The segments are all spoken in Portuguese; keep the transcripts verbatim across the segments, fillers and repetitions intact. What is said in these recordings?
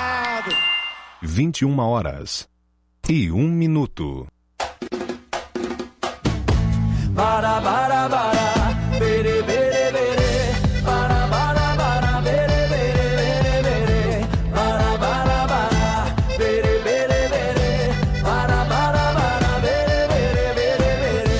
safado. vinte e uma horas e um minuto. Bara, bara, bara, bere, bere, bere. Bara, bara, bara, bere, bere, bere, bere. Bara, bara, bara, bere, bere, bere. Bara, bara, bara, bere, bere, bere, bere.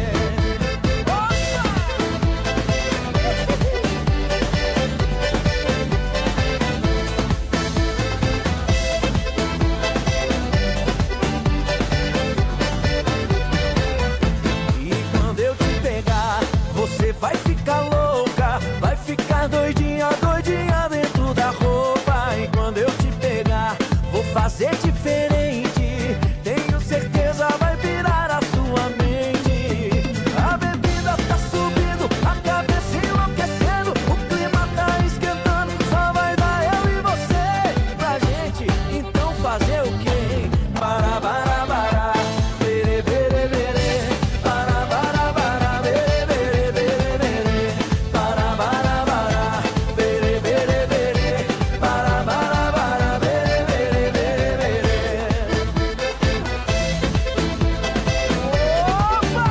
E quando eu te pegar, você vai ficar louca, vai ficar doidinha, doidinha dentro da roupa. E quando eu te pegar, vou fazer diferente, tenho certeza vai virar a sua mente. A bebida tá subindo, a cabeça enlouquecendo, o clima tá esquentando, só vai dar eu e você pra gente, então fazer o quê? Para, para, para, bere, bere, bere. Para, para, para, bere, bere, bere, bere. Para, para, para, bere, bere, bere. Para, para, para, bere, bere, bere, bere. Opa!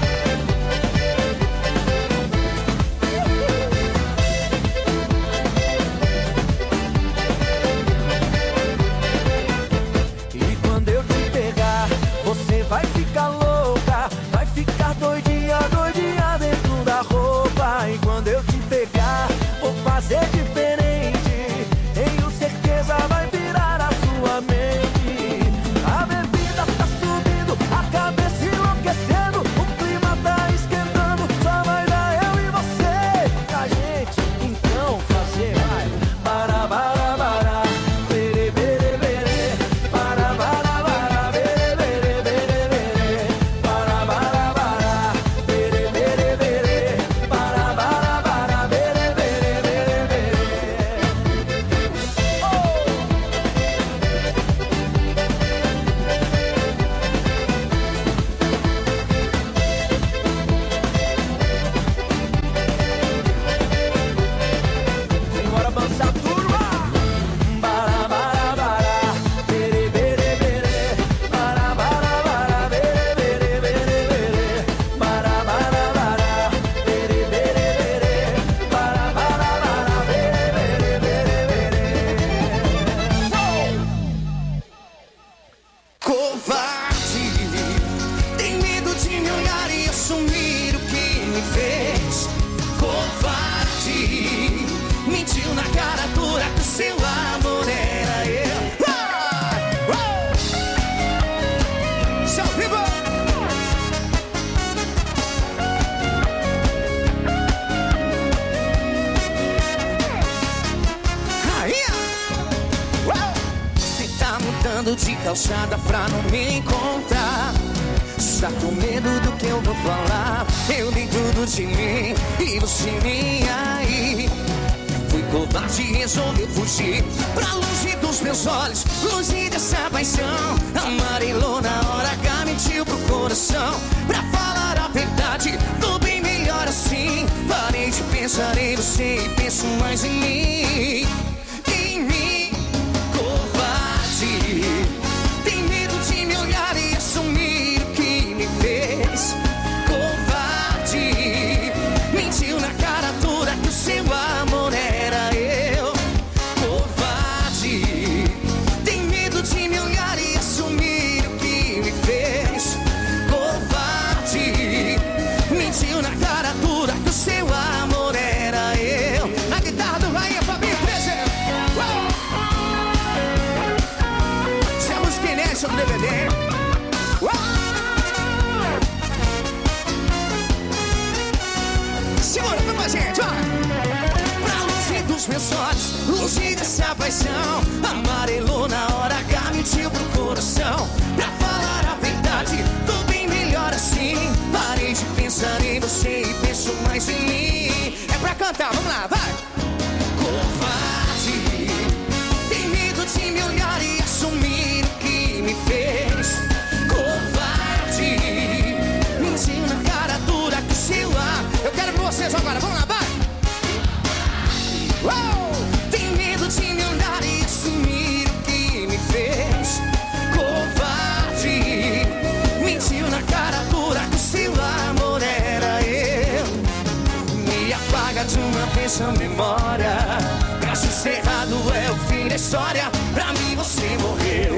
E quando eu te pegar, você vai ficar louca, vai ficar doidinha, doidinha dentro da roupa. E quando eu te pegar, vou fazer diferente, tenho certeza vai virar a sua mente. A bebida tá subindo, a cabeça enlouquecendo, o clima tá esquentando, só vai dar eu e você pra gente, então fazer. Vai. Para, para, para, bere, bere, bere. Para, para, para, bere, bere, bere, bere. Para, para, para, bere, bere, bere. Para, para, para, bere, bere, bere, bere. Oh! Simbora dançar, turma! Bara, bara, bara, bere, bere, bere. Bara, bara, bara, bere, bere, bere, bere. Bara, bara, bara, bere, bere, bere. Bara, bara, bara, bere, bere, bere, bere. Covarde, tem medo de me olhar e assumir o que me fez. Covarde, mentiu na cara dura que o seu amor era eu. Ah! Uh! Seu vivo! Rainha! Uh! Você tá mudando de calçada pra não me encontrar. Está com medo do que eu vou falar. Eu dei tudo de mim e você nem aí. Fui covarde e resolveu fugir pra longe dos meus olhos, longe dessa paixão. Amarelou na hora H, mentiu pro coração. Pra falar a verdade, tô bem melhor assim. Parei de pensar em você e penso mais em mim. Em mim, covarde, tem medo de me olhar e assumir o que me fez. Covarde, mentiu na cara dura que o seu amor era eu. Covarde, tem medo de me olhar e assumir o que me fez. Covarde, mentiu na cara dura que o seu amor era eu. Na guitarra do Rainha Fabinho presente. Se a música é inédita do D V D. Segura, vem com a gente, ó. Pra longe dos meus olhos, longe dessa paixão. Amarelou na hora H, mentiu pro coração. Pra falar a verdade, tô bem melhor assim. Parei de pensar em você e penso mais em mim. É pra cantar, vamos lá, vai! Covarde, tem medo de me olhar e assumir o que me fez. Covarde, mentiu na cara dura que o seu ar. Eu quero pra vocês agora, vamos lá, vai! Uou! Tem medo de me olhar e assumir essa memória. Braço cerrado é o fim da história. Pra mim você morreu.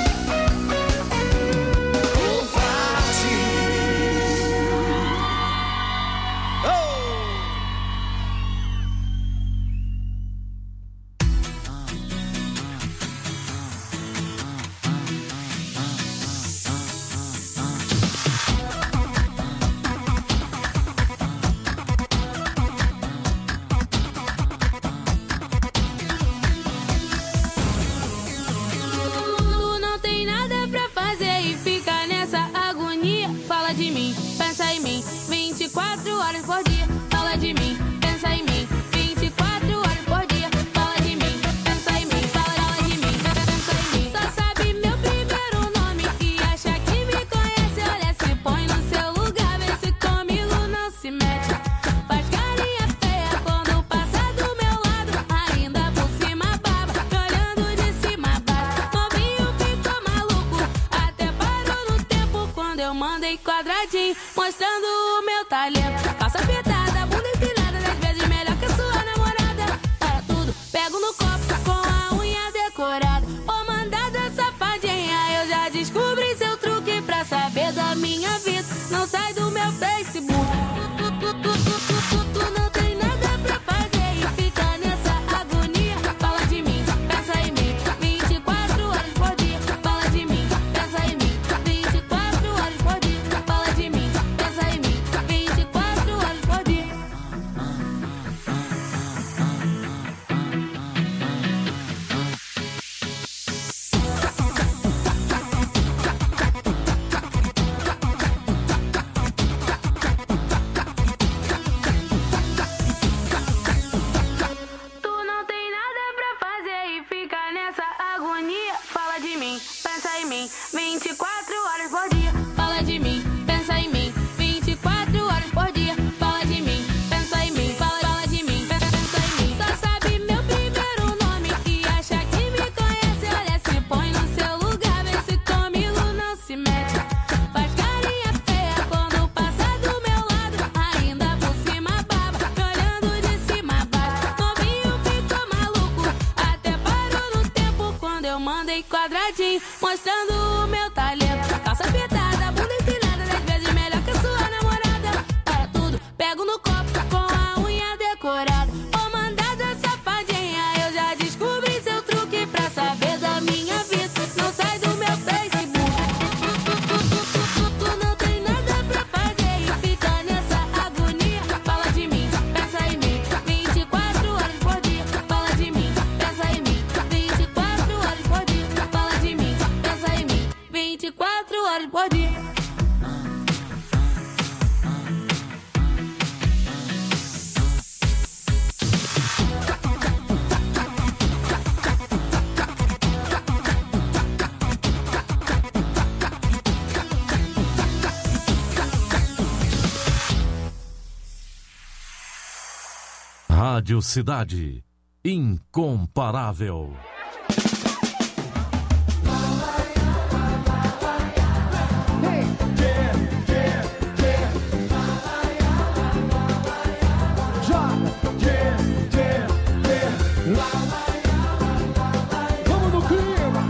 Mostrando o meu talento. Calça apertada, bunda empinada, dez vezes melhor que a sua namorada. Para tudo, pego no copo com a unha decorada. Ô mandada safadinha, eu já descobri seu truque pra saber da minha vida. Não sai do meu Facebook. Tu, tu, tu, tu, tu, tu, tu não tem nada pra fazer e fica nessa agonia. Fala de mim, pensa em mim, vinte e quatro horas por dia. Fala de mim, pensa em mim, vinte e quatro horas por dia. Fala de mim, pensa em mim, vinte e quatro horas por dia. Tu não tem nada pra fazer e fica nessa agonia. Fala de mim, pensa em mim, vinte e quatro horas por dia. Fala de mim, pensa em mim, vinte e quatro horas por dia. Fala de mim, pensa em mim, fala, fala de mim, pensa, pensa em mim. Só sabe meu primeiro nome e acha que me conhece. Olha, se põe no seu lugar, vê se comigo não se mete. Faz carinha feia quando passa do meu lado. Ainda por cima baba, me olhando de cima a baixo. Novinho ficou maluco, até parou no tempo quando eu mandei quadradinho, mostrando o meu talento. Calça apertada, bunda empinada, dez vezes melhor que a sua namorada. Para tudo, pego no copo com a unha decorada. Ô mandada safadinha, eu já descobri seu truque pra saber da minha vida. Não sai do meu Facebook. Tu, tu, tu, tu, tu, tu não tem nada pra fazer e fica nessa agonia. Fala de mim, pensa em mim, vinte e quatro horas por dia. Fala de mim, pensa em mim, vinte e quatro horas por dia. Fala de mim, pensa em mim, vinte e quatro horas por dia. Rádio Cidade, incomparável. Vamos no clima.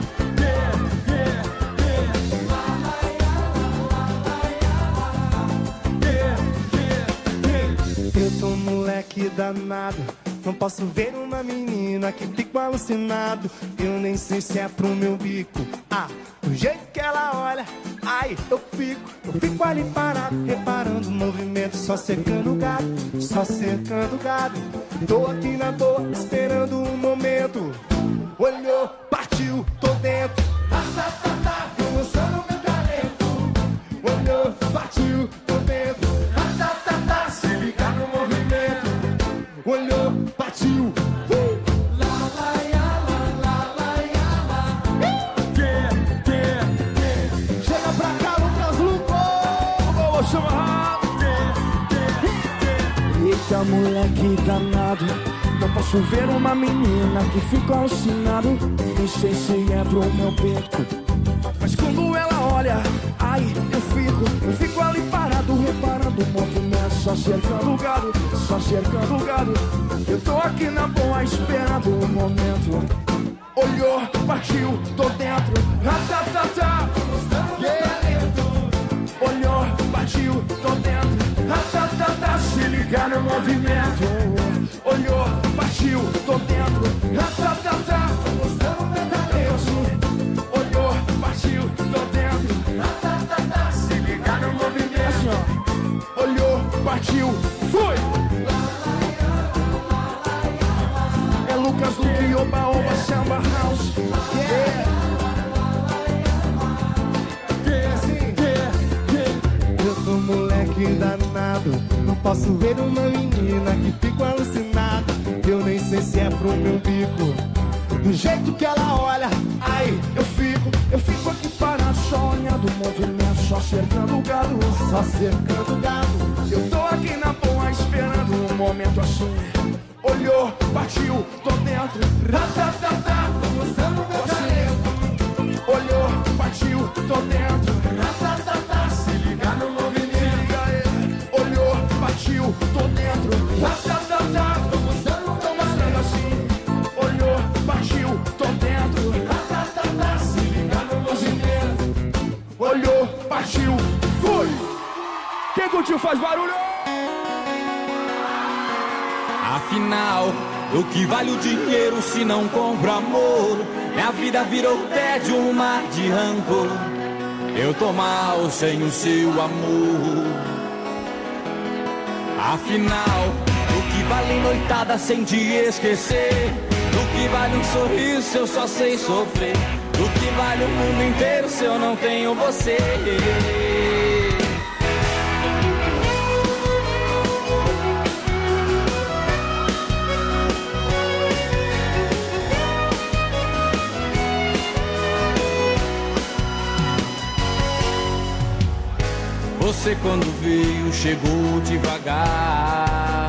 Eu tô moleque danado, não posso ver uma menina que fico alucinado. Eu nem sei se é pro meu bico. Ah, do jeito que ela olha, ai, eu fico, eu fico ali parado, reparando o movimento, só cercando o gado, só cercando o gado. Tô aqui na dor, esperando um momento. Olhou, partiu, tô dentro. Tá, tá, tá, tá, tô mostrando meu talento. Olhou, partiu, tô dentro. Tá, tá, tá, tá, se ligar no movimento. Olhou, partiu. Uh! Lá, lá, ia, lá, lá, lá, ia, lá. Uh! Yeah, yeah, yeah. Chega pra cá, Lucas Luco. Vou chamar. Yeah, yeah, yeah. Eita, moleque danado, não posso ver uma menina que fica alucinado. Nem sei se é pro meu peito, mas quando ela olha, ai, eu fico, eu fico ali parado, reparando sonhando o movimento, só cercando o gado, só cercando o gado. Eu tô aqui na boa esperando o momento. Olhou, partiu, tô dentro. Ratatata, yeah. Olhou, partiu, tô dentro. Ratatata, se ligar no movimento. Olhou, partiu, tô dentro. Ratatata, eu assim. Olhou, partiu, tô dentro. Ratatata, se ligar no movimento. Assim, ó. Olhou, partiu, fui. É Lucas Luque, Oba Oba, Samba House. Yeah. Eu tô moleque danado, não posso ver uma menina que fico alucinado. Eu nem sei se é pro meu bico, do jeito que ela olha, ai, eu fico, Eu fico aqui parado, só olhando o movimento, só cercando o gado, só cercando o gado. Eu tô aqui na boa esperando um momento assim. Olhou, partiu, tô dentro. Ratatata, tô mostrando meu talento. Olhou, partiu, tô dentro. Ratatata, se ligar no movimento. Olhou, partiu, tô dentro. Ratatata, tô mostrando, tô mostrando assim. Olhou, partiu, tô dentro. Ratatata, se ligar no movimento. Olhou, partiu, fui. Quem curtiu faz barulho. Afinal, o que vale o dinheiro se não compra amor? Minha vida virou tédio, um mar de rancor. Eu tô mal sem o seu amor. Afinal, o que vale noitada sem te esquecer? O que vale um sorriso se eu só sei sofrer? O que vale o mundo inteiro se eu não tenho você? Você quando veio chegou devagar.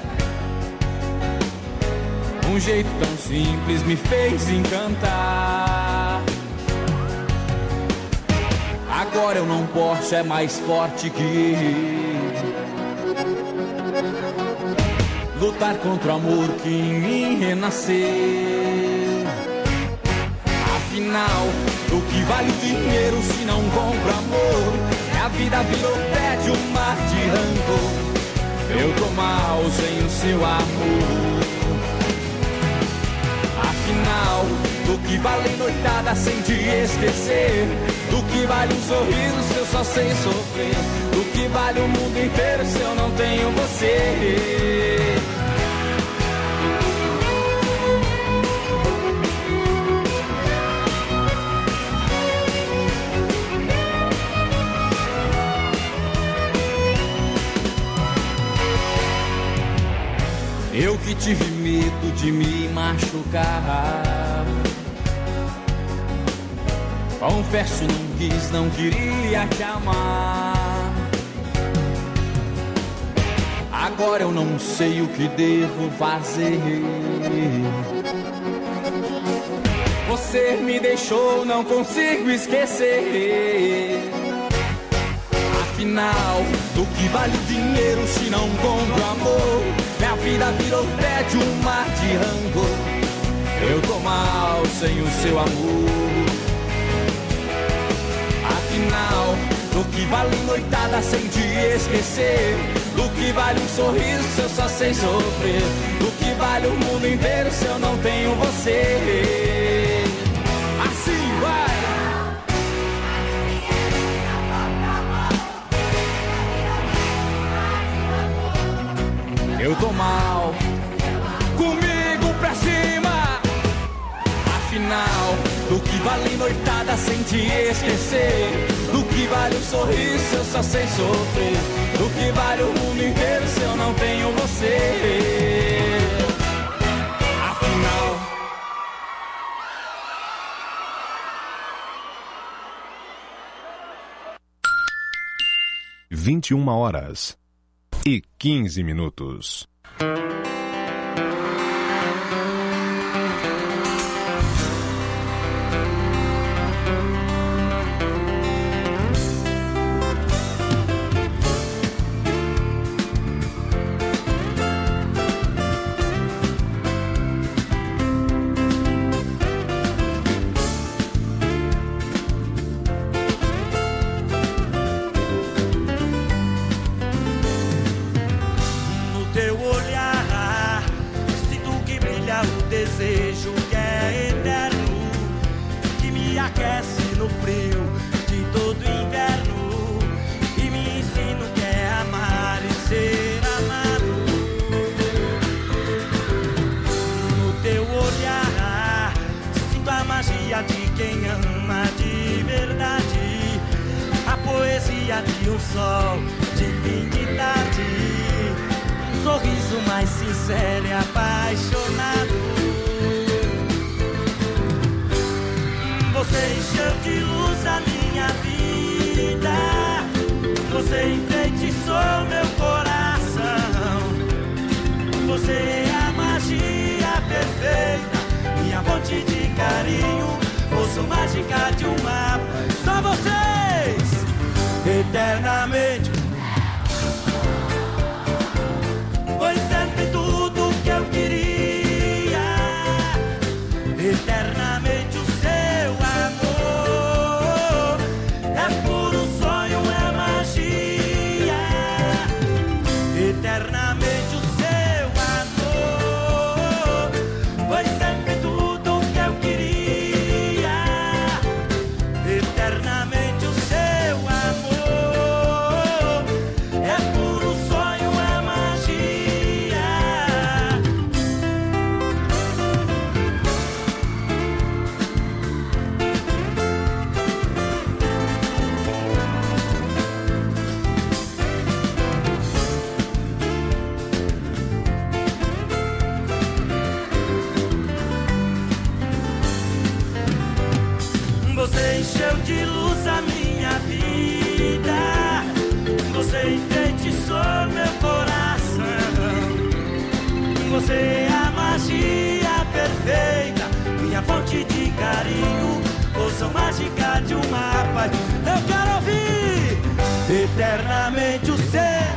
Um jeito tão simples me fez encantar. Agora eu não posso, é mais forte que eu. Lutar contra o amor que em mim renasceu. Afinal, o que vale o dinheiro se não compra amor? A vida virou tédio, um mar de rancor. Eu tô mal sem o seu amor. Afinal, do que vale noitada sem te esquecer? Do que vale um sorriso se eu só sei sofrer? Do que vale o mundo inteiro se eu não tenho você? Eu que tive medo de me machucar. Confesso, não quis, não queria te amar. Agora eu não sei o que devo fazer. Você me deixou, não consigo esquecer. Afinal, do que vale o dinheiro se não compra amor? Minha vida virou tédio, um mar de rancor. Eu tô mal sem o seu amor. Afinal, do que vale noitada sem te esquecer? Do que vale um sorriso se eu só sei sofrer? Do que vale o mundo inteiro se eu não tenho você? Assim vai! Eu tô mal, comigo pra cima. Afinal, do que vale noitada sem te esquecer? Do que vale um sorriso se eu só sei sofrer? Do que vale o mundo inteiro se eu não tenho você? Afinal, vinte e uma horas e quinze minutos. aquece no frio de todo inverno e me ensina o que é amar e ser amado. No teu olhar sinto a magia de quem ama de verdade, a poesia de um sol de fim de tarde, um sorriso mais sincero e apaixonado. Você encheu de luz a minha vida, você enfeitiçou meu coração. Você é a magia perfeita, minha fonte de carinho, força mágica de um mapa. Só vocês, eternamente. Foi sempre tudo que eu queria, eternamente o seu amor. É puro sonho, é magia, eternamente o seu amor. Foi sempre tudo que eu queria, eternamente o seu amor. É puro sonho, é magia. Você encheu de luz a minha vida, você enfeitiçou meu coração. Você é a magia perfeita, minha fonte de carinho, força mágica de uma paz. Eu quero ouvir eternamente o seu.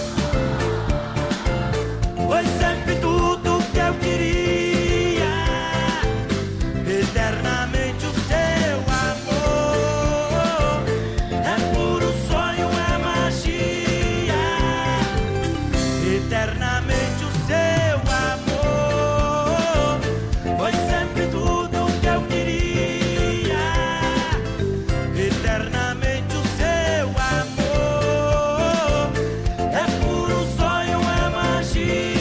Foi sempre tudo que eu queria, eternamente o seu amor. É puro sonho, é magia, eternamente o seu amor. Foi sempre tudo que eu queria, eternamente o seu amor. É puro sonho, é magia.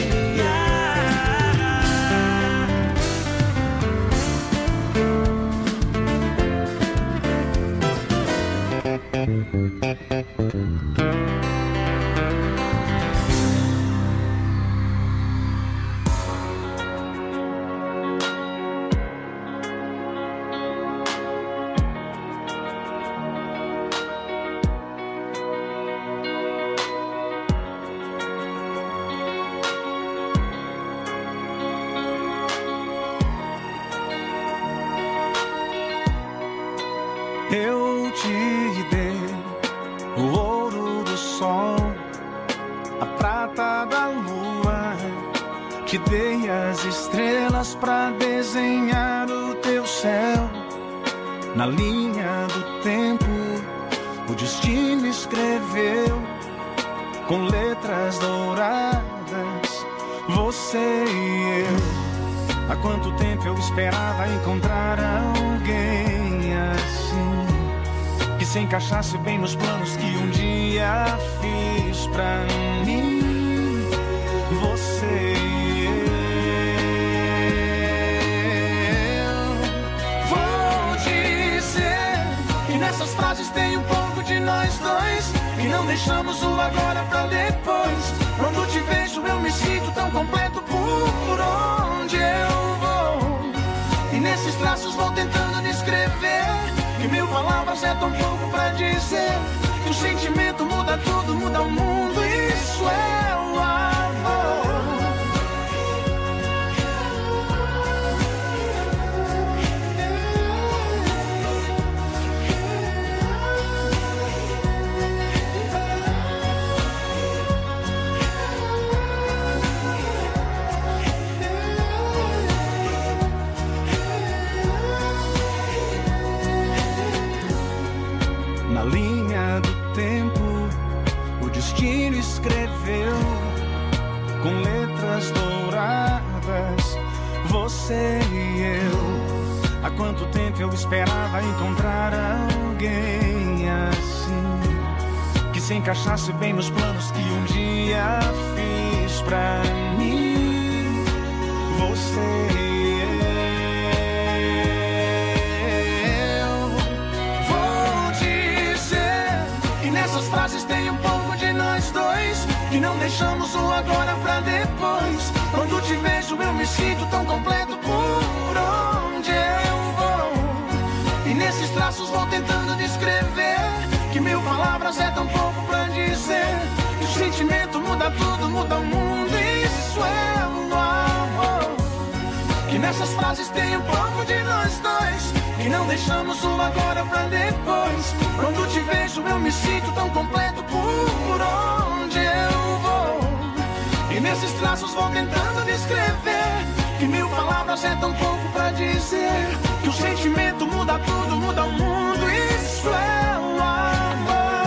Eu te dei o ouro do sol, a prata da lua, te dei as estrelas pra desenhar o teu céu. Na linha do tempo, o destino escreveu com letras douradas, você e eu. Há quanto tempo eu esperava encontrar alguém assim, que se encaixasse bem nos planos que um dia fiz pra mim. Você e eu. Vou dizer que nessas frases tem um pouco de nós dois, que não deixamos o agora pra depois. Quando te vejo eu me sinto tão completo por onde eu vou, e nesses traços vou tentando descrever que mil palavras é tão pouco pra dizer que o sentimento muda tudo, muda o mundo. Isso é o amor. Na linha do tempo, o destino escreveu com letras douradas, você e eu. Há quanto tempo eu esperava encontrar alguém assim, que se encaixasse bem nos planos que um dia fiz pra mim. Você, eu vou dizer que nessas frases tem um pouco de nós dois, que não deixamos o agora pra depois. Quando te vejo eu me sinto tão completo por onde eu vou, e nesses traços vou tentando descrever que mil palavras é tão pouco pra dizer que o sentimento muda tudo, muda o mundo. Isso é o amor, que nessas frases tem um pouco de nós dois, que não deixamos o agora pra depois. Quando te vejo eu me sinto tão completo por onde eu vou, e nesses traços vou tentando descrever que mil palavras é tão pouco pra dizer que o sentimento muda tudo, muda o mundo. Isso é o amor.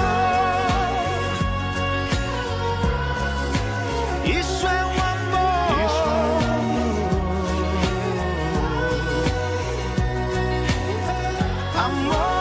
Isso é o amor. Isso é o amor. Amor.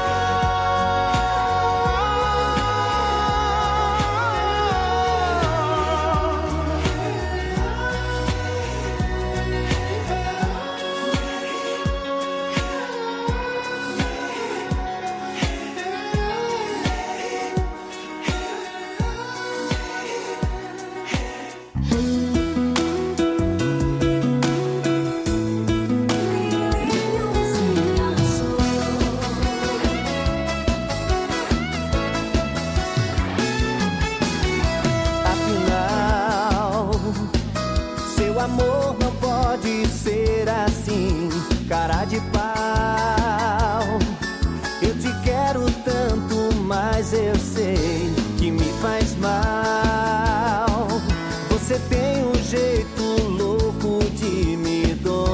Amor não pode ser assim, cara de pau. Eu te quero tanto, mas eu sei que me faz mal. Você tem um jeito louco de me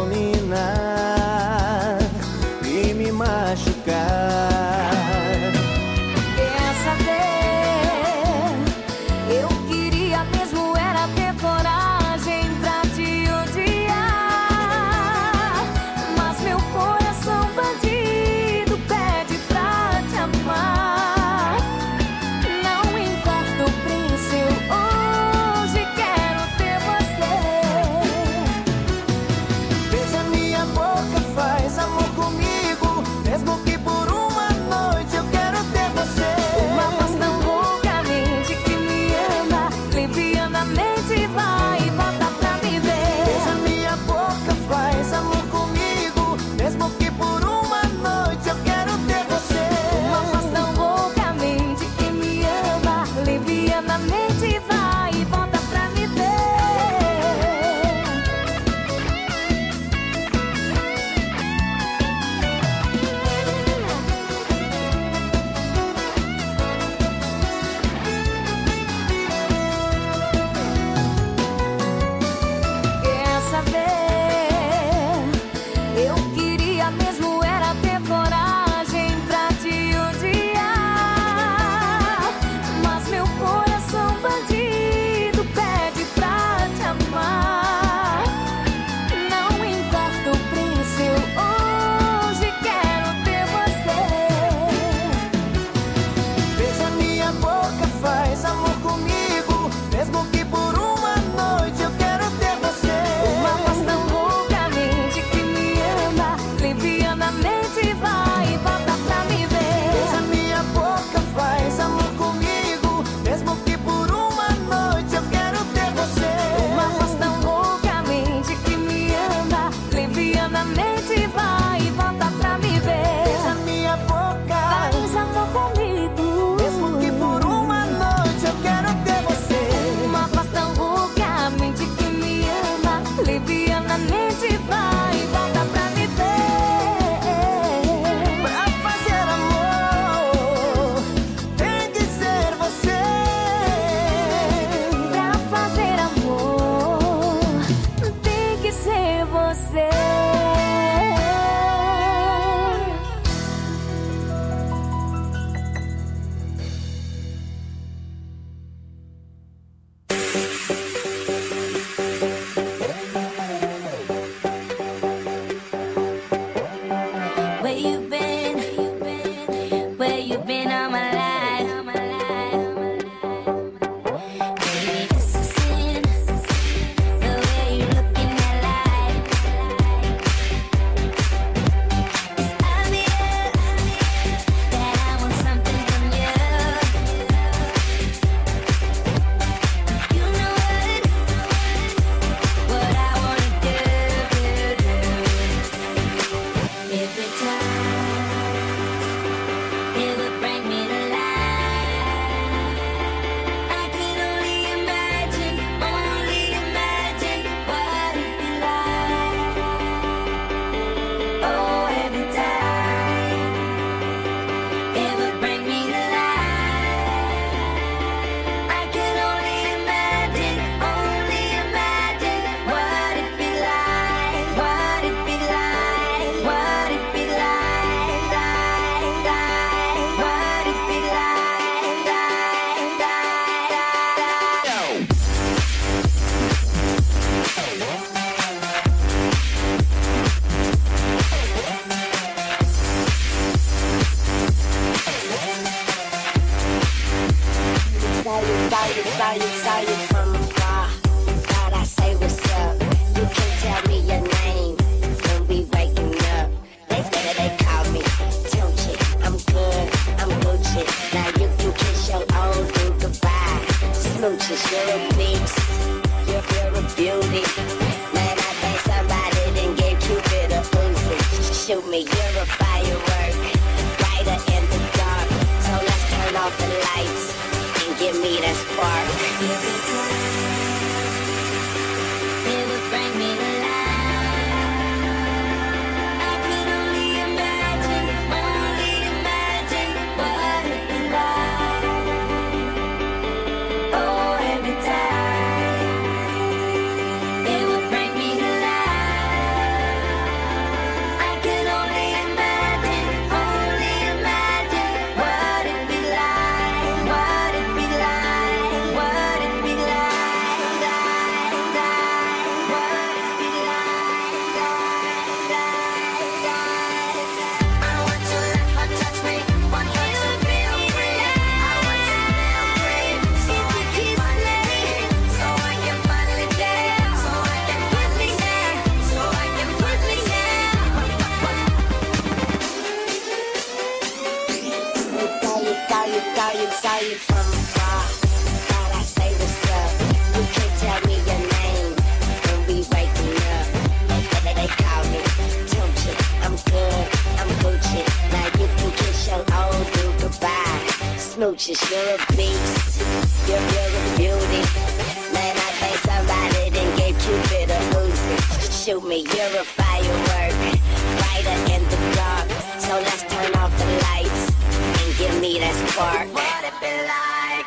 dominar e me machucar. Quer saber? Eu queria mesmo era ter coragem pra te odiar, mas meu coração bandido pede pra te amar. Não importa o preço, eu hoje quero ter você. Veja minha boca, faz amor comigo, mesmo que por uma You've been all my life. Smooches, you're a beast, you're, you're a beauty. Man, I think somebody done gave Cupid a Uzi. Shoot me, you're a firework, brighter in the dark. So let's turn off the lights and give me that spark. What it be like?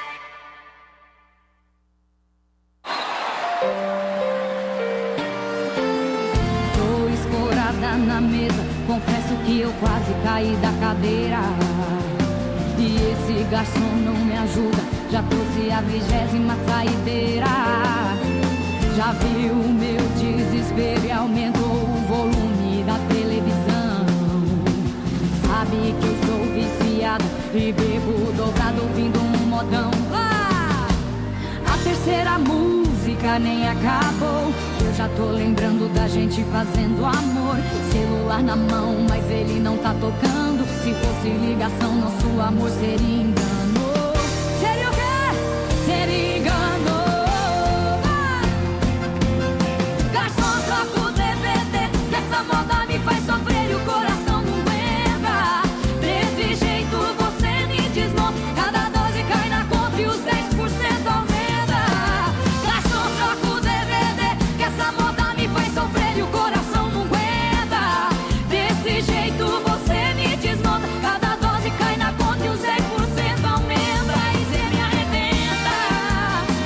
Tô escorada na mesa, confesso que eu quase caí da cadeira. E esse garçom não me ajuda, já trouxe a vigésima saideira. Já viu o meu desespero e aumentou o volume da televisão. Sabe que eu sou viciada e bebo dobrado ouvindo um modão. Ah! A terceira música nem acabou, eu já tô lembrando da gente fazendo amor. Celular na mão, mas ele não tá tocando. Se fosse ligação, nosso amor seria engano. Seria o quê? Seria engano. Ah! Garçom, troca o D V D, que essa moda me faz sofrer e o coração não aguenta. Desse jeito você me desmonta, cada dose cai na conta e os dez por cento aumenta. Garçom, troca o D V D, que essa moda me faz sofrer e o coração não aguenta. Desse jeito você me desmonta, cada dose cai na conta e os dez por cento aumenta. E cê me arrebenta.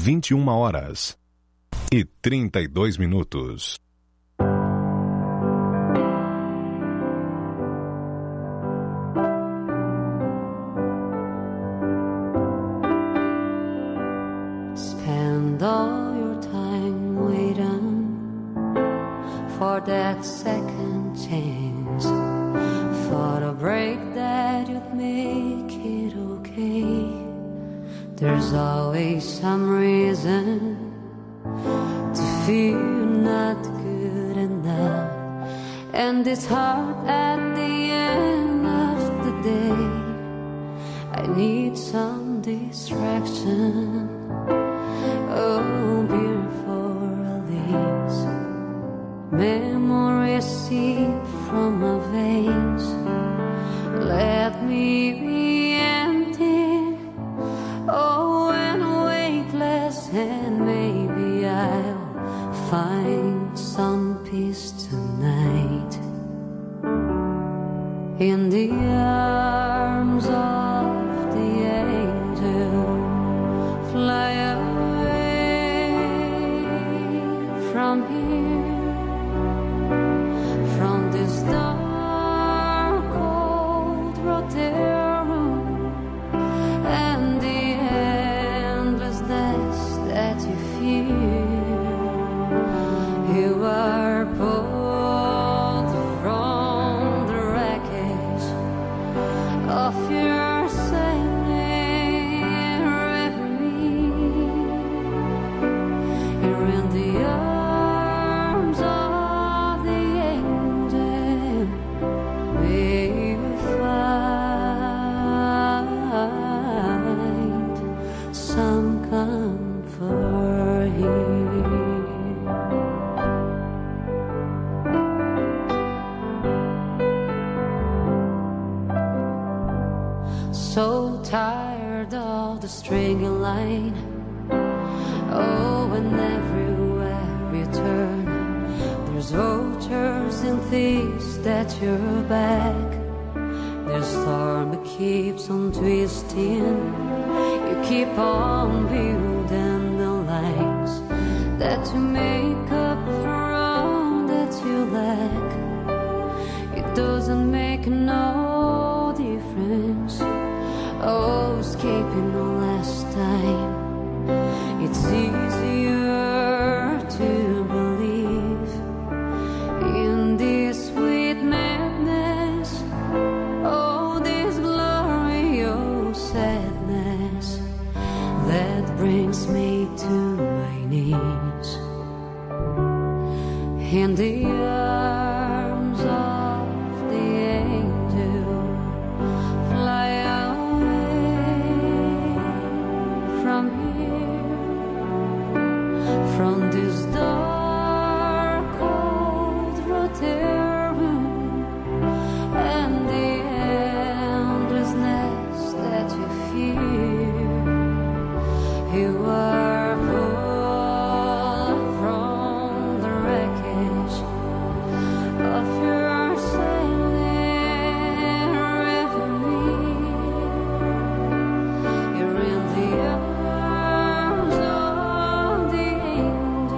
vinte e uma horas e trinta e dois minutos. Spend all your time waiting for that second chance, for a break that you'd make it okay. There's always some reason to feel not good enough, and it's hard at the end of the day. I need some distraction. Oh, beautiful release, memories seep from my veins. Let me be empty, oh, and weightless, and maybe I'll find some peace tonight in the arms of the angel. Fly away from here, from this dark cold room, and the endlessness that you feel. You are pulled from the wreckage of your sailing reverie. You're in the arms of the angel. May you find some comfort here. So tired of the stringy line. Oh, and everywhere you turn, there's vultures and thieves that you're back. The storm that keeps on twisting. You keep on building the lines that you make up for all that you lack. It doesn't make no difference. Oh, escaping the last time. It's easier to believe in this sweet madness. Oh, this glorious sadness that brings me to my knees in the arms of the angel. Fly from here, from this dark cold room, and the endlessness that you feel. You are pulled from the wreckage of your sailing reverie. You're in the arms of the angel.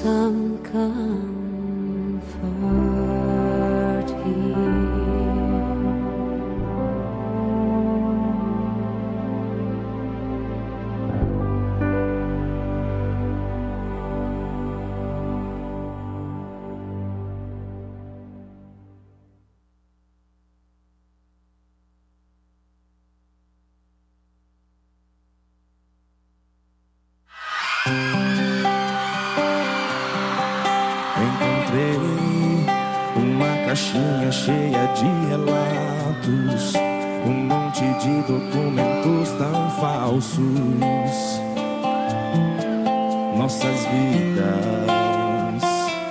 some comfort here. Encontrei uma caixinha cheia de relatos, um monte de documentos tão falsos. Nossas vidas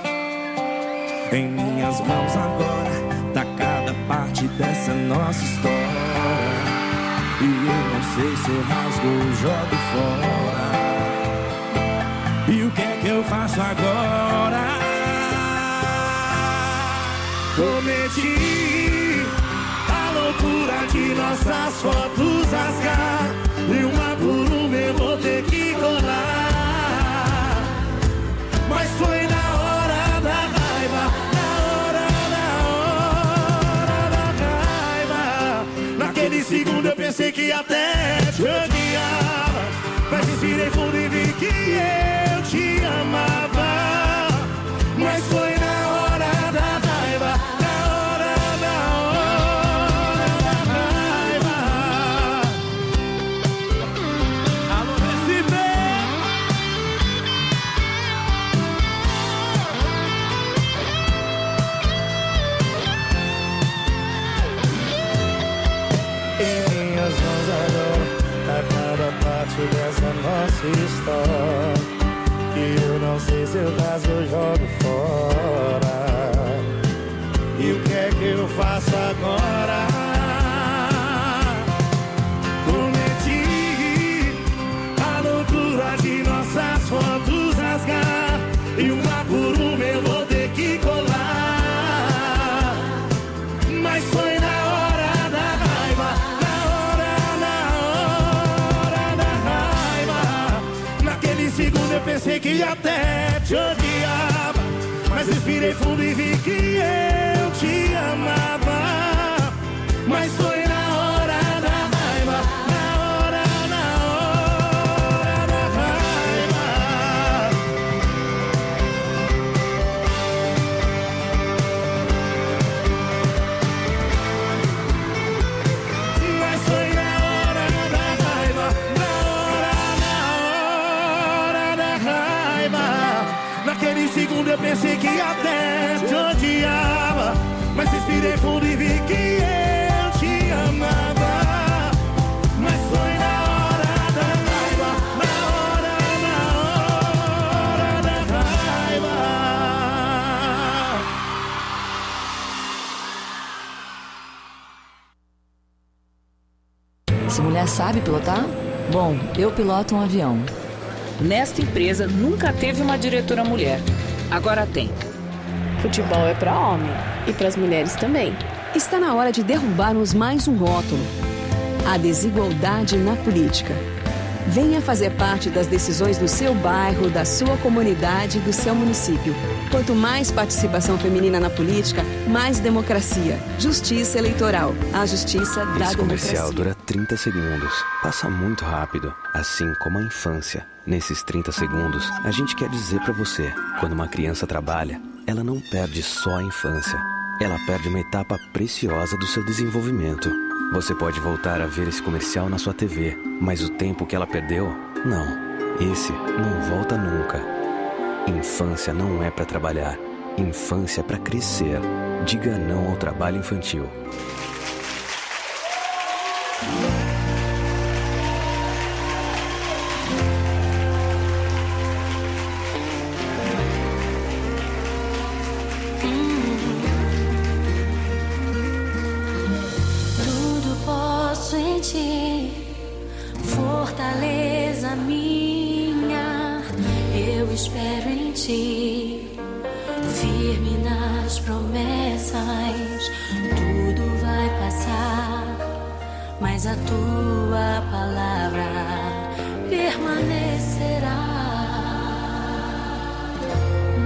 em minhas mãos agora, tá cada parte dessa nossa história. E eu não sei se eu rasgo ou jogo fora. E o que é que eu faço agora? Cometi a loucura de nossas fotos rasgar, e uma por uma eu vou ter que colar. Mas foi na hora da raiva, na hora, na hora da raiva. Naquele segundo eu pensei que até te odiava, mas respirei fundo e vi que eu te amava. Mas foi na hora da raiva, na hora, na hora da raiva. Alô, Recife! Em minhas mãos agora tá cada parte dessa nossa história, que eu não sei se eu rasgo ou jogo fora. E o que é que eu faço agora? Cometi a loucura de nossas fotos rasgar, e uma por uma eu vou ter que colar. Mas foi na hora da raiva, na hora, na hora da raiva. Naquele segundo eu pensei que até te odiava, mas respirei fundo e vi que eu te amava. Mas foi na hora da raiva, na hora, na hora da raiva. Mas foi na hora da raiva, na hora, na hora da raiva. Naquele segundo eu pensei que até te odiava, mas respirei fundo e vi que eu te amava. Mas foi na hora da raiva, na hora, na hora da raiva. Essa mulher sabe pilotar? Bom, eu piloto um avião. Nesta empresa nunca teve uma diretora mulher. Agora tem. Futebol é para homem e para as mulheres também. Está na hora de derrubarmos mais um rótulo: a desigualdade na política. Venha fazer parte das decisões do seu bairro, da sua comunidade, do seu município. Quanto mais participação feminina na política, mais democracia. Justiça eleitoral. A justiça da democracia. Esse comercial dura trinta segundos. Passa muito rápido, assim como a infância. Nesses trinta segundos, a gente quer dizer pra você: quando uma criança trabalha, ela não perde só a infância. Ela perde uma etapa preciosa do seu desenvolvimento. Você pode voltar a ver esse comercial na sua T V, mas o tempo que ela perdeu, não. Esse não volta nunca. Infância não é pra trabalhar. Infância é pra crescer. Diga não ao trabalho infantil. Fortaleza minha, eu espero em ti, firme nas promessas. Tudo vai passar, mas a tua palavra permanecerá.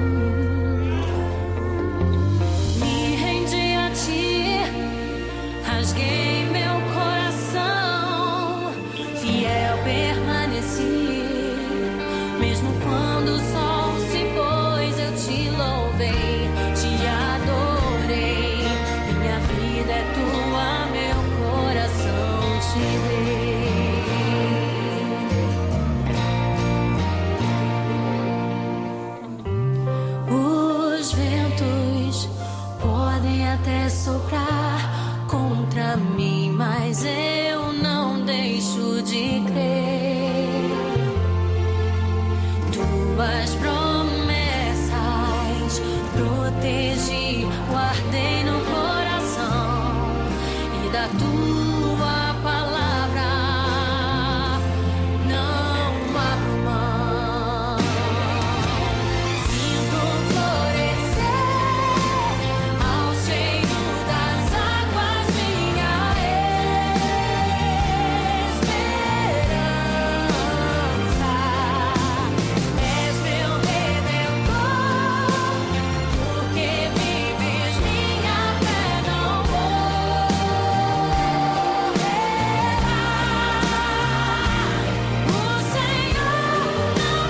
Mesmo quando o sol se pôs, eu te louvei, te adorei. Minha vida é tua, meu coração te dei. Os ventos podem até soprar contra mim, mas eu não deixo de crer. Tuas promessas protegi, guardei no coração, e da tua palavra não abro mão. Sinto florescer ao cheiro das águas minha esperança. És meu redentor, porque vives minha fé, não vou errar. O Senhor não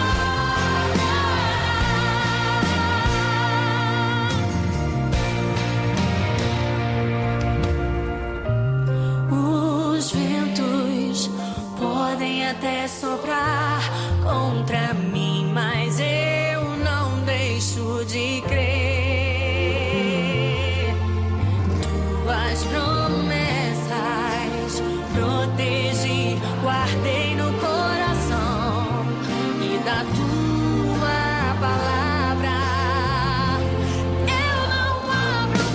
falhará. Os ventos podem até soprar contra mim, mas eu não deixo de crer. Tuas promessas protegi, guardei no coração, e da tua palavra eu não abro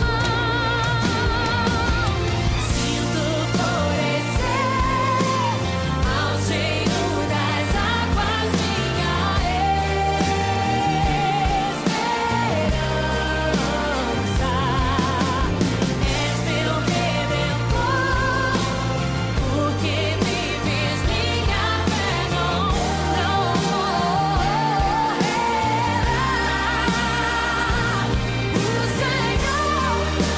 mão. Sinto florescer ao cheiro das águas minha esperança. És meu redentor, porque vives minha fé, não, não vou errar. O Senhor não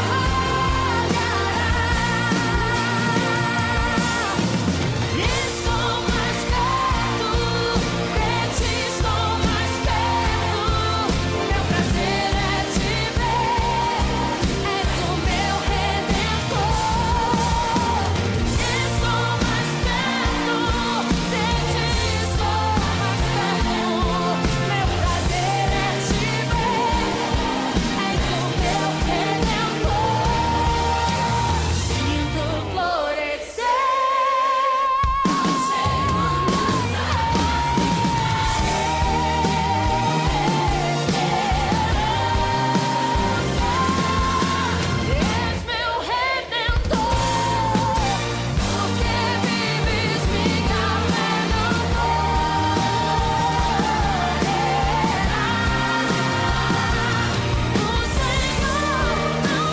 falhará. Estou mais perto de ti, estou mais perto. Meu prazer é te ver, és o meu redentor. Estou mais perto de ti, estou mais perto. Meu prazer é te ver, és o meu redentor. Sinto florescer ao cheiro das águas és meu redentor, porque vives minha fé, não vou errar. O Senhor não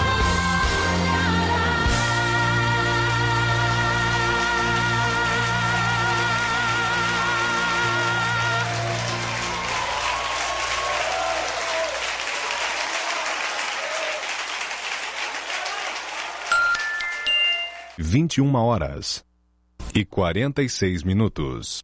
vinte e uma horas e quarenta e seis minutos.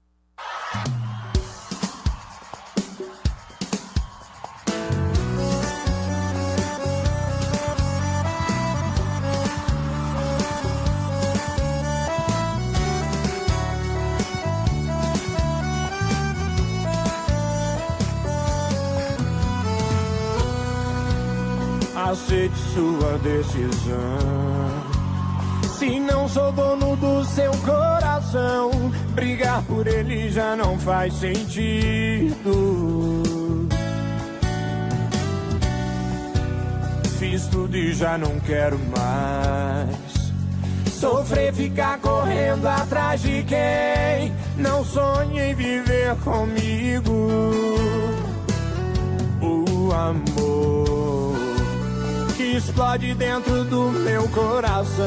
Aceite sua decisão. Se não sou dono do seu coração, brigar por ele já não faz sentido. Fiz tudo e já não quero mais sofrer, ficar correndo atrás de quem não sonha em viver comigo. O amor que explode dentro do meu coração,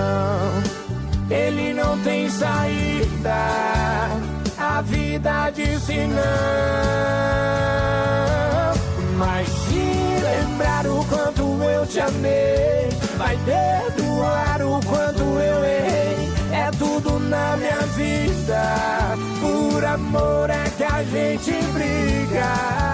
ele não tem saída, a vida disse não. Mas se lembrar o quanto eu te amei, vai perdoar o quanto eu errei. É tudo na minha vida, pura amor é que a gente briga.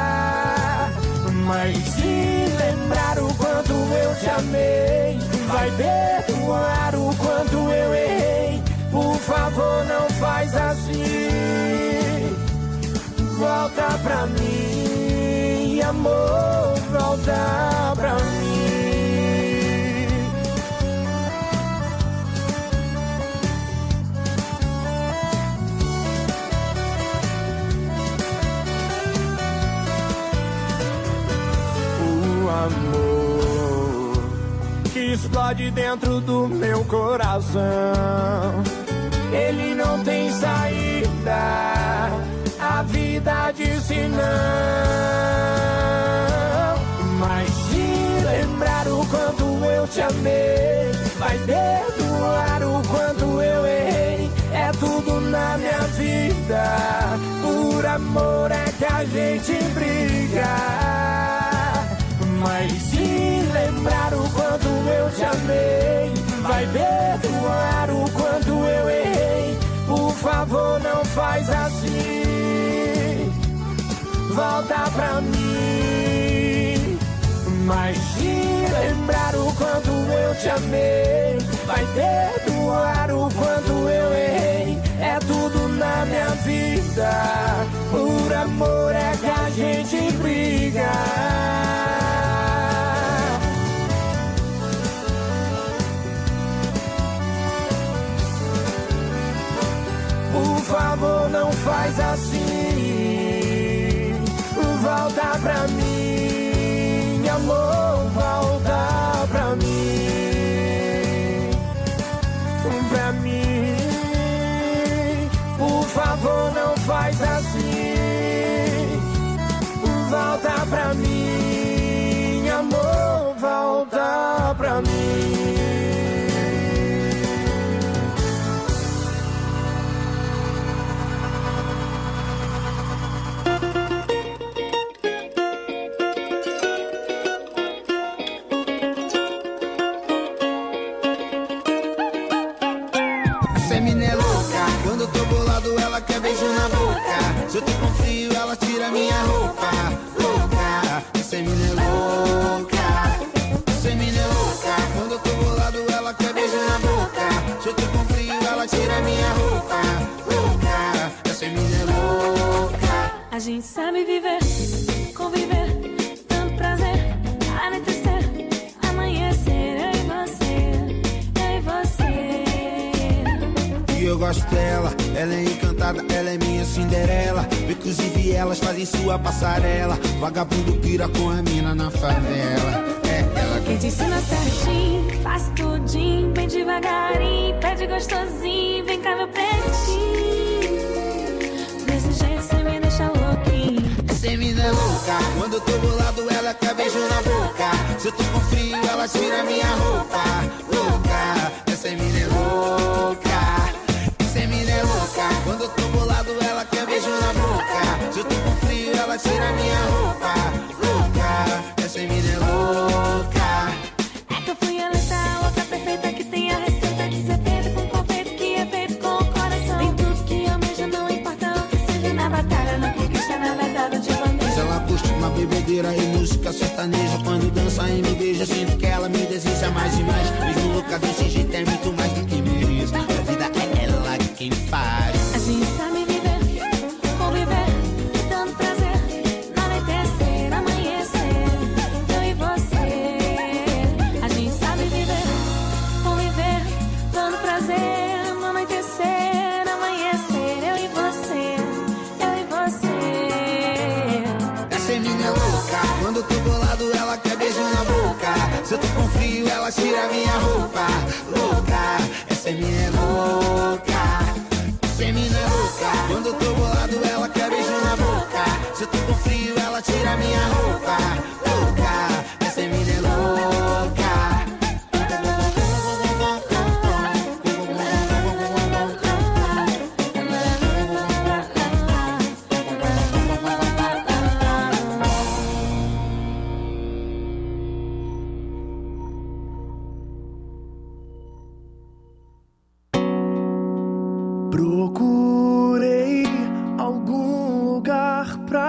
Mas se lembrar o quanto eu te amei, vai perdoar o quanto eu errei. Por favor, não faz assim. Volta pra mim, amor, volta pra mim. O amor que explode dentro do meu coração, ele não tem saída, a vida disse não. Mas se lembrar o quanto eu te amei, vai perdoar o quanto eu errei. É tudo na minha vida, por amor é que a gente briga. Mas se lembrar o quanto eu te amei, vai perdoar o quanto eu errei. Por favor, não faz assim. Volta pra mim. Mas se lembrar o quanto eu te amei, vai perdoar o quanto eu errei. É tudo na minha vida, por amor é que a gente briga. Por favor, não faz assim. Volta pra mim, amor, volta pra mim. Pra mim, por favor, não faz assim. Volta pra mim, amor, volta pra mim. Na boca, se eu tô com frio, ela tira minha roupa. Louca, essa mina é louca. Essa mina é louca. Quando eu tô bolado, ela quer beijo na boca. Se eu tô com frio, ela tira minha roupa. Louca, essa mina é louca. A gente sabe viver, conviver, tanto prazer, anoitecer, amanhecer, eu e você, eu e você. E eu gosto dela, ela é encantada, ela é minha Cinderela. Inclusive elas fazem sua passarela. Vagabundo pira com a mina na favela. É ela Quem te ensina certinho, faz tudinho, bem devagarinho, pede gostosinho, vem cá meu pretinho. Desse jeito cê me deixa louquinho. Essa mina é louca, quando eu tô bolado ela quer beijo na boca. Se eu tô com frio ela tira minha roupa. Louca, essa mina é louca. Quando eu tô bolado, ela quer beijo na boca. Se eu tô com frio, ela tira minha roupa. Louca, essa mina é louca. É que eu fui eleita a louca perfeita que tem a receita de ser feita com confeito que é feito com o coração. Tem tudo que eu almeja, não importa o que seja na batalha, na conquista, na verdade, de bandeja. Se ela curte uma bebedeira e música sertaneja, quando dança e me beija, sinto que ela me deseja mais e mais. Mesmo louca desse jeito é muito mais do que mereço. A vida é ela quem faz. A gente sabe viver, conviver, tanto prazer, anoitecer, amanhecer, eu e você. A gente sabe viver, conviver, tanto prazer, anoitecer, amanhecer, eu e você, eu e você. Essa mina é louca, quando eu tô bolado ela quer beijo na boca. Se eu tô com frio ela tira minha roupa. Louca, essa mina é louca. Mina é louca, quando eu tô bolado ela quer beijo na boca. Se eu tô com frio ela tira minha roupa. Louca, essa mina é louca. Procurei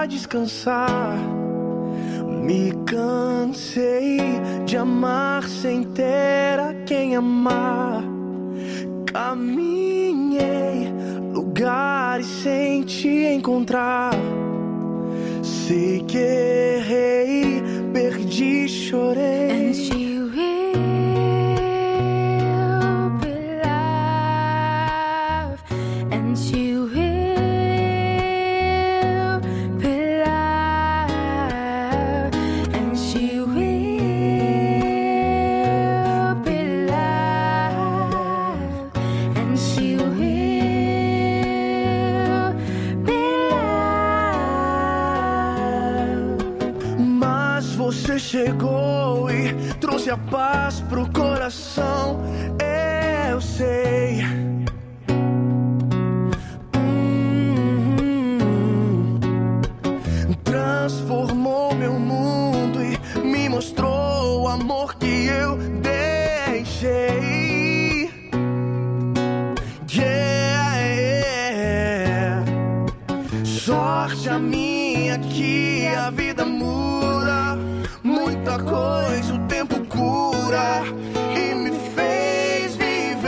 pra descansar. Me cansei de amar sem ter a quem amar. Caminhei lugares sem te encontrar. Sei que errei, perdi, chorei. And she will be loved. And she will be loved. And she will be loved. And she will be loved. Mas você chegou e trouxe a paz pro coração. Eu sei. Hum, transformou meu mundo e me mostrou o amor que eu deixei. Yeah, yeah. Sorte a minha que a vida muda. Muita coisa o tempo cura e me fez viver.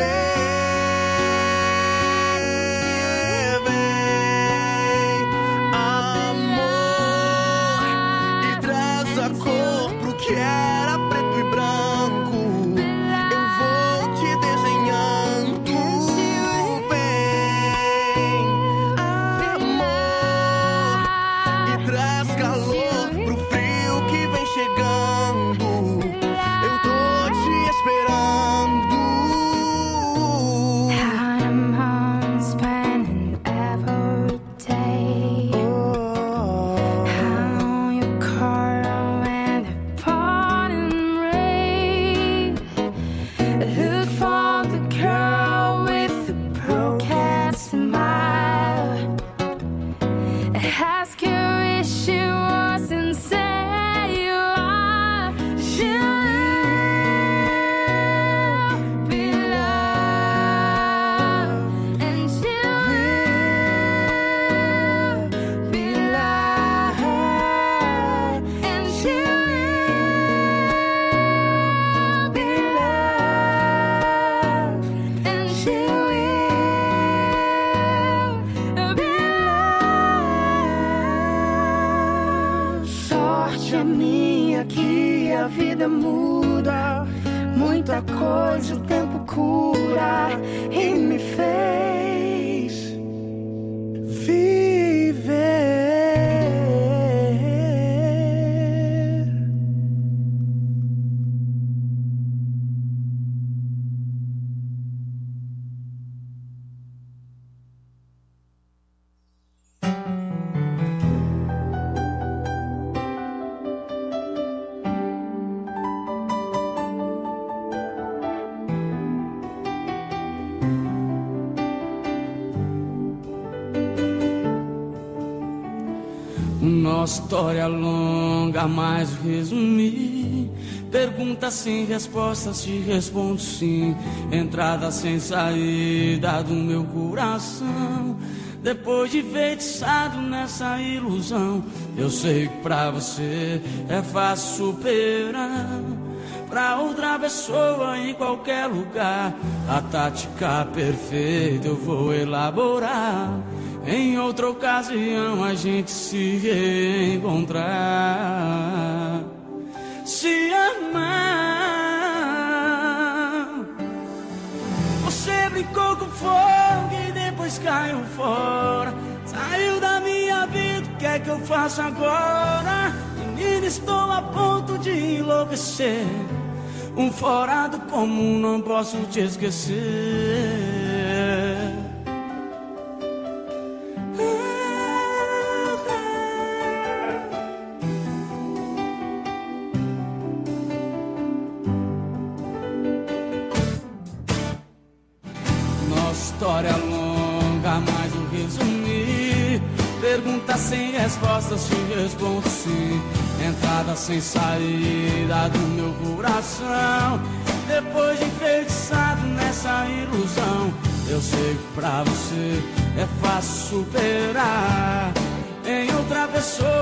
Vem, amor, e traz a cor pro que era preto e branco. Eu vou te desenhando. Vem, amor, e traz calor pro frio que vem chegando. Eu tô te esperando. I'm home spending every day. How you call when the pouring rain. Look for the girl with the broken smile. Ask her if she was insane. You are. She will be loved. And she will be loved. And she will be loved. And she will be loved. Sorte a minha que a vida muda. Muita coisa o tempo cura e me fez viver. Nossa história longa, mas resumir. Perguntas sem respostas, te respondo sim. Entrada sem saída do meu coração. Depois de feitiçado nessa ilusão, eu sei que pra você é fácil superar. Pra outra pessoa em qualquer lugar, a tática perfeita eu vou elaborar. Em outra ocasião a gente se reencontrar. Se amar. Você brincou com fogo e depois caiu fora. Saiu da minha vida, o que é que eu faço agora? Menina, estou a ponto de enlouquecer. Um fora do comum, não posso te esquecer. História longa, mas eu resumi. Perguntas sem respostas, te respondo sim. Entrada sem saída do meu coração. Depois de enfeitiçado nessa ilusão, eu sei que pra você é fácil superar. Em outra pessoa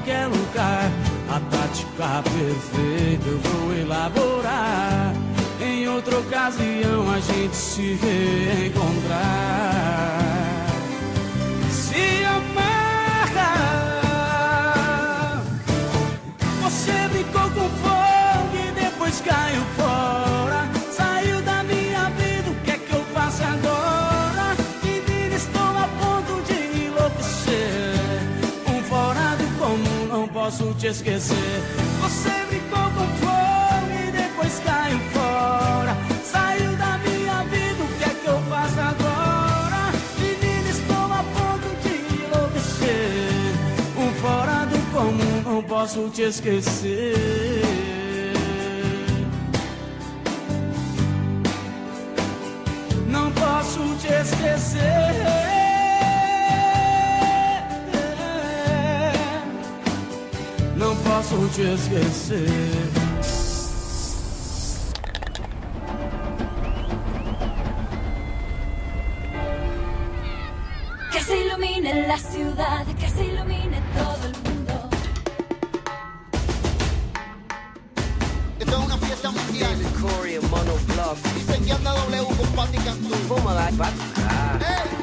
qualquer lugar. A tática perfeita eu vou elaborar. Em outra ocasião a gente se reencontrar. Se amar. Você brincou com fogo e depois caiu fora. Saiu da minha vida, o que é que eu faço agora? Menina, estou a ponto de enlouquecer. Um fora do comum, não posso te esquecer. Você brincou com fogo e depois caiu fora. Saiu da minha vida, o que é que eu faço agora? Menina, estou a ponto de enlouquecer. Um fora do comum, não posso te esquecer. Não posso te esquecer. Não posso te esquecer. Que se ilumine la ciudad, que se ilumine todo el mundo. Esto es una fiesta mundial. Corey, Mono Bluff. Dicen que anda W con Patti Cantú. ¿Cómo la Patti?